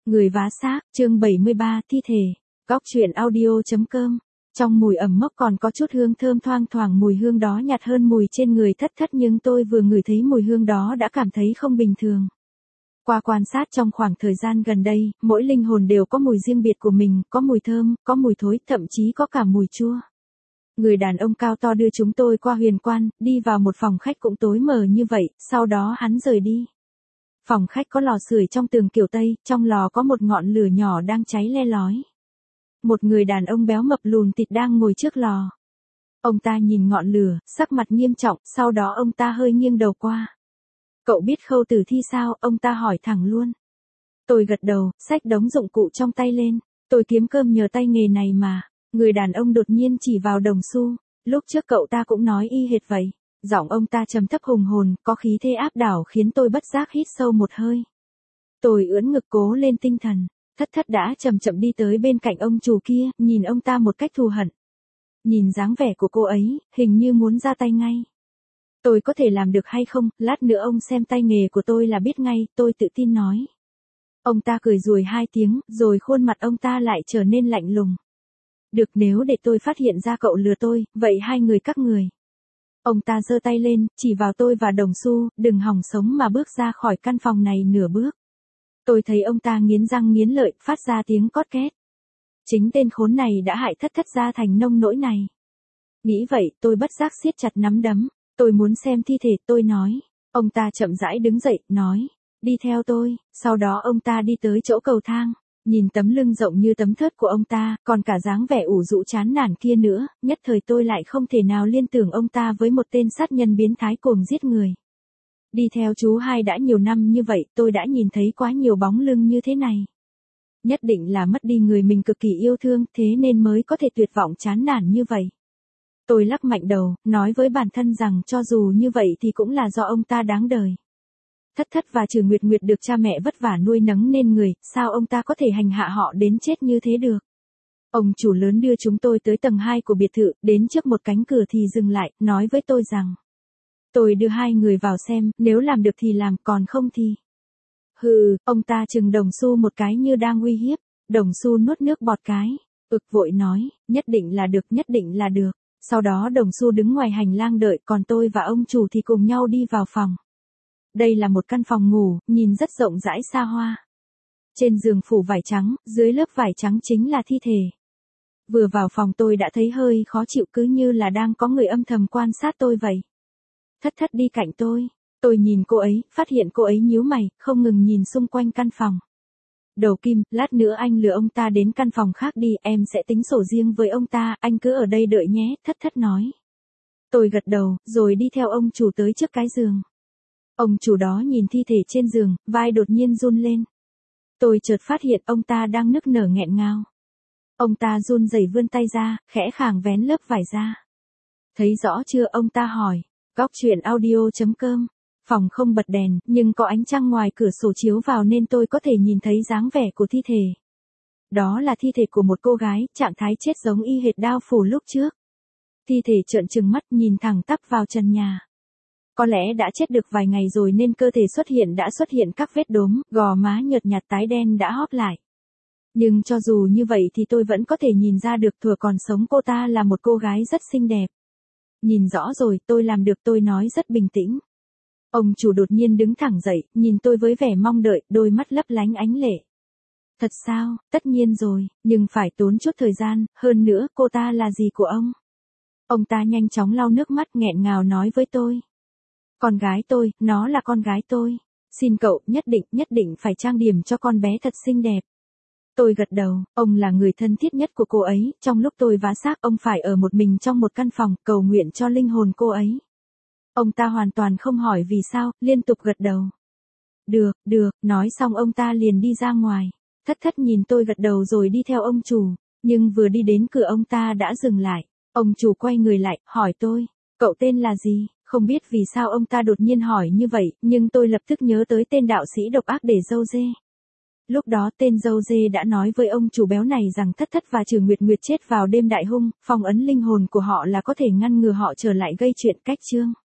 Người vá xác, chương 73, thi thể. Góc truyện audio.com. Trong mùi ẩm mốc còn có chút hương thơm thoang thoảng, mùi hương đó nhạt hơn mùi trên người Thất Thất, nhưng tôi vừa ngửi thấy mùi hương đó đã cảm thấy không bình thường. Qua quan sát trong khoảng thời gian gần đây, mỗi linh hồn đều có mùi riêng biệt của mình, có mùi thơm, có mùi thối, thậm chí có cả mùi chua. Người đàn ông cao to đưa chúng tôi qua huyền quan, đi vào một phòng khách cũng tối mờ như vậy, sau đó hắn rời đi. Phòng khách có lò sưởi trong tường kiểu Tây, trong lò có một ngọn lửa nhỏ đang cháy le lói. Một người đàn ông béo mập lùn thịt đang ngồi trước lò. Ông ta nhìn ngọn lửa, sắc mặt nghiêm trọng, sau đó ông ta hơi nghiêng đầu qua. Cậu biết khâu tử thi sao? Ông ta hỏi thẳng luôn. Tôi gật đầu, xách đống dụng cụ trong tay lên. Tôi kiếm cơm nhờ tay nghề này mà. Người đàn ông đột nhiên chỉ vào Đồng Xu. Lúc trước cậu ta cũng nói y hệt vậy. Giọng ông ta trầm thấp hùng hồn, có khí thế áp đảo khiến tôi bất giác hít sâu một hơi. Tôi ưỡn ngực cố lên tinh thần. Thất Thất đã chậm chậm đi tới bên cạnh ông chủ kia, nhìn ông ta một cách thù hận. Nhìn dáng vẻ của cô ấy, hình như muốn ra tay ngay. Tôi có thể làm được hay không, lát nữa ông xem tay nghề của tôi là biết ngay, tôi tự tin nói. Ông ta cười rùi 2 tiếng, rồi khuôn mặt ông ta lại trở nên lạnh lùng. Được, nếu để tôi phát hiện ra cậu lừa tôi, vậy hai người các người. Ông ta giơ tay lên, chỉ vào tôi và Đồng Xu, đừng hòng sống mà bước ra khỏi căn phòng này nửa bước. Tôi thấy ông ta nghiến răng nghiến lợi, phát ra tiếng cót két. Chính tên khốn này đã hại Thất Thất ra thành nông nỗi này. Nghĩ vậy, tôi bất giác siết chặt nắm đấm. Tôi muốn xem thi thể, tôi nói. Ông ta chậm rãi đứng dậy, nói. Đi theo tôi. Sau đó ông ta đi tới chỗ cầu thang. Nhìn tấm lưng rộng như tấm thớt của ông ta, còn cả dáng vẻ ủ rũ chán nản kia nữa, nhất thời tôi lại không thể nào liên tưởng ông ta với một tên sát nhân biến thái cuồng giết người. Đi theo chú hai đã nhiều năm như vậy, tôi đã nhìn thấy quá nhiều bóng lưng như thế này. Nhất định là mất đi người mình cực kỳ yêu thương, thế nên mới có thể tuyệt vọng chán nản như vậy. Tôi lắc mạnh đầu, nói với bản thân rằng cho dù như vậy thì cũng là do ông ta đáng đời. Thất Thất và Trừ Nguyệt Nguyệt được cha mẹ vất vả nuôi nấng nên người, sao ông ta có thể hành hạ họ đến chết như thế được? Ông chủ lớn đưa chúng tôi tới tầng 2 của biệt thự, đến trước một cánh cửa thì dừng lại, nói với tôi rằng. Tôi đưa hai người vào xem, nếu làm được thì làm, còn không thì. Hừ, ông ta trừng Đồng Xu một cái như đang uy hiếp. Đồng Xu nuốt nước bọt cái. Vội nói, nhất định là được, nhất định là được. Sau đó Đồng Xu đứng ngoài hành lang đợi, còn tôi và ông chủ thì cùng nhau đi vào phòng. Đây là một căn phòng ngủ, nhìn rất rộng rãi xa hoa. Trên giường phủ vải trắng, dưới lớp vải trắng chính là thi thể. Vừa vào phòng tôi đã thấy hơi khó chịu, cứ như là đang có người âm thầm quan sát tôi vậy. Thất Thất đi cạnh tôi. Tôi nhìn cô ấy, phát hiện cô ấy nhíu mày, không ngừng nhìn xung quanh căn phòng. Đầu Kim, lát nữa anh lừa ông ta đến căn phòng khác đi, em sẽ tính sổ riêng với ông ta, anh cứ ở đây đợi nhé, Thất Thất nói. Tôi gật đầu, rồi đi theo ông chủ tới trước cái giường. Ông chủ đó nhìn thi thể trên giường, vai đột nhiên run lên. Tôi chợt phát hiện ông ta đang nức nở nghẹn ngào. Ông ta run rẩy vươn tay ra, khẽ khàng vén lớp vải ra. Thấy rõ chưa, ông ta hỏi. Góc truyện audio.com. Phòng không bật đèn, nhưng có ánh trăng ngoài cửa sổ chiếu vào nên tôi có thể nhìn thấy dáng vẻ của thi thể. Đó là thi thể của một cô gái, trạng thái chết giống y hệt Đao Phủ lúc trước. Thi thể trợn trừng mắt nhìn thẳng tắp vào trần nhà. Có lẽ đã chết được vài ngày rồi nên cơ thể đã xuất hiện các vết đốm, gò má nhợt nhạt tái đen đã hóp lại. Nhưng cho dù như vậy thì tôi vẫn có thể nhìn ra được thuở còn sống cô ta là một cô gái rất xinh đẹp. Nhìn rõ rồi, tôi làm được, tôi nói rất bình tĩnh. Ông chủ đột nhiên đứng thẳng dậy, nhìn tôi với vẻ mong đợi, đôi mắt lấp lánh ánh lệ. Thật sao? Tất nhiên rồi, nhưng phải tốn chút thời gian, hơn nữa, cô ta là gì của ông? Ông ta nhanh chóng lau nước mắt nghẹn ngào nói với tôi. Con gái tôi, nó là con gái tôi. Xin cậu, nhất định phải trang điểm cho con bé thật xinh đẹp. Tôi gật đầu, ông là người thân thiết nhất của cô ấy, trong lúc tôi vá xác ông phải ở một mình trong một căn phòng, cầu nguyện cho linh hồn cô ấy. Ông ta hoàn toàn không hỏi vì sao, liên tục gật đầu. Được, nói xong ông ta liền đi ra ngoài. Thất Thất nhìn tôi gật đầu rồi đi theo ông chủ, nhưng vừa đi đến cửa ông ta đã dừng lại. Ông chủ quay người lại, hỏi tôi, cậu tên là gì? Không biết vì sao ông ta đột nhiên hỏi như vậy, nhưng tôi lập tức nhớ tới tên đạo sĩ độc ác Để Dâu Dê. Lúc đó tên Dâu Dê đã nói với ông chủ béo này rằng Thất Thất và Trừ Nguyệt Nguyệt chết vào đêm đại hung, phong ấn linh hồn của họ là có thể ngăn ngừa họ trở lại gây chuyện cách chương.